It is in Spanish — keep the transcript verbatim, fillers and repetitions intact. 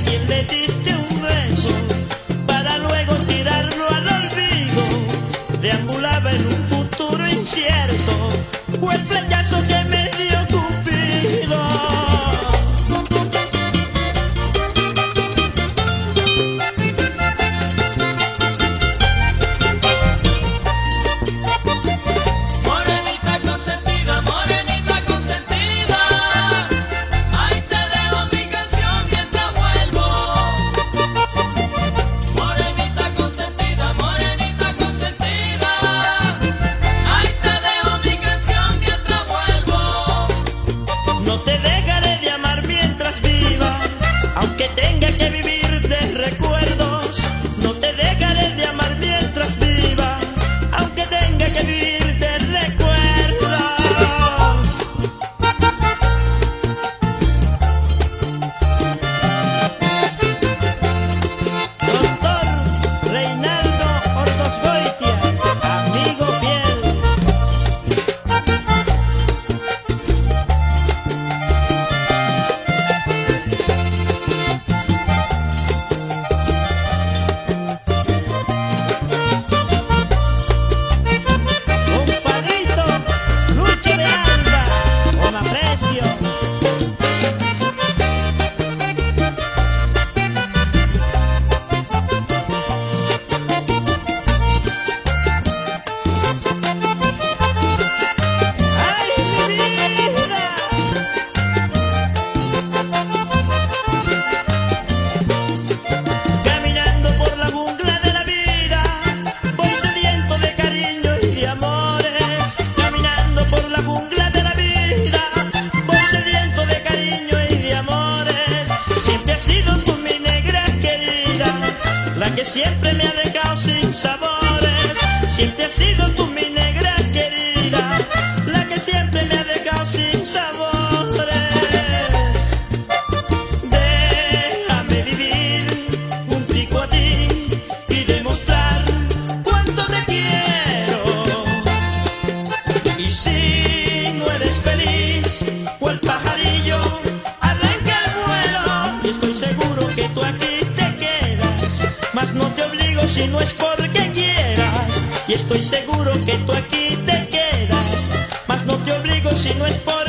quien le diste un beso para luego tirarlo al olvido. Deambulaba en un futuro incierto, fue el flechazo que me dio Cupido. Siempre me ha dejado sin sabores. Siempre has sido tú mi negra querida, la que siempre me ha dejado sin sabores. Déjame vivir juntico a ti y demostrar cuánto te quiero. Y si no eres feliz, o el pajarillo arranca el vuelo, y estoy seguro que tú aquí mas no te obligo si no es porque quieras. Y estoy seguro que tú aquí te quedas, mas no te obligo si no es porque